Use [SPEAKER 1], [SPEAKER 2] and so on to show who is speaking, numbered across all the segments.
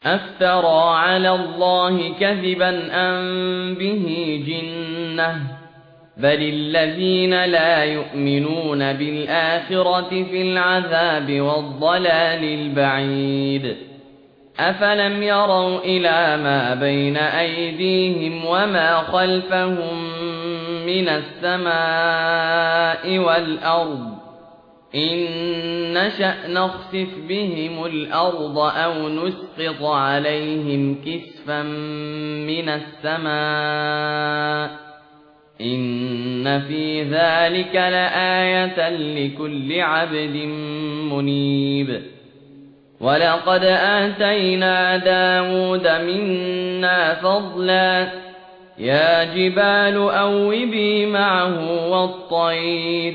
[SPEAKER 1] أفترى على الله كذبا أم به جنة بل الذين لا يؤمنون بالآخرة في العذاب والضلال البعيد أفلم يروا إلى ما بين أيديهم وما خلفهم من السماء والأرض إن نشأ نخسف بهم الأرض أو نسقط عليهم كسفا من السماء إن في ذلك لآية لكل عبد منيب ولقد آتينا داود منا فضلا يا جبال أوبي معه والطير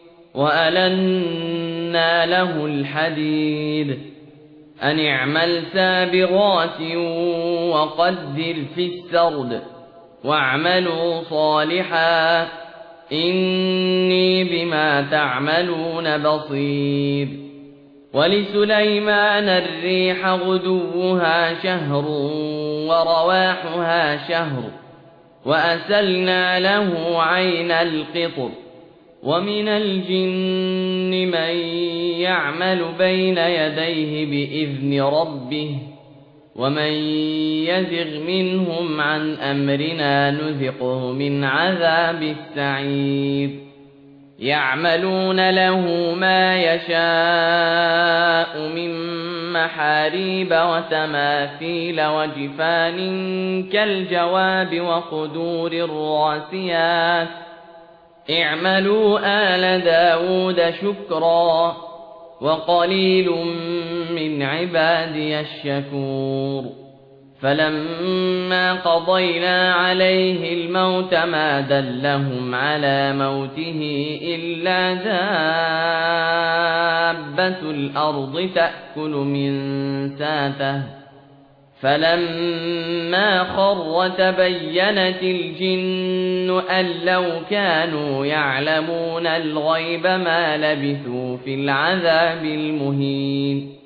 [SPEAKER 1] وألنا له الحديد أن اعمل سابغات وقدر في السرد واعملوا صالحا إني بما تعملون بصير ولسليمان الريح غدوها شهر ورواحها شهر وأسلنا له عين القطر ومن الجن من يعمل بين يديه بإذن ربه ومن يزغ منهم عن أمرنا نذقه من عذاب السعير يعملون له ما يشاء من محاريب وتماثيل وجفان كالجواب وقدور الراسيات اعملوا آل داود شكرا وقليل من عبادي الشكور فلما قضينا عليه الموت ما دلهم على موته إلا دابة الأرض تأكل من ساته فلما خر تبينت الجن أن لو كانوا يعلمون الغيب ما لبثوا في العذاب المهين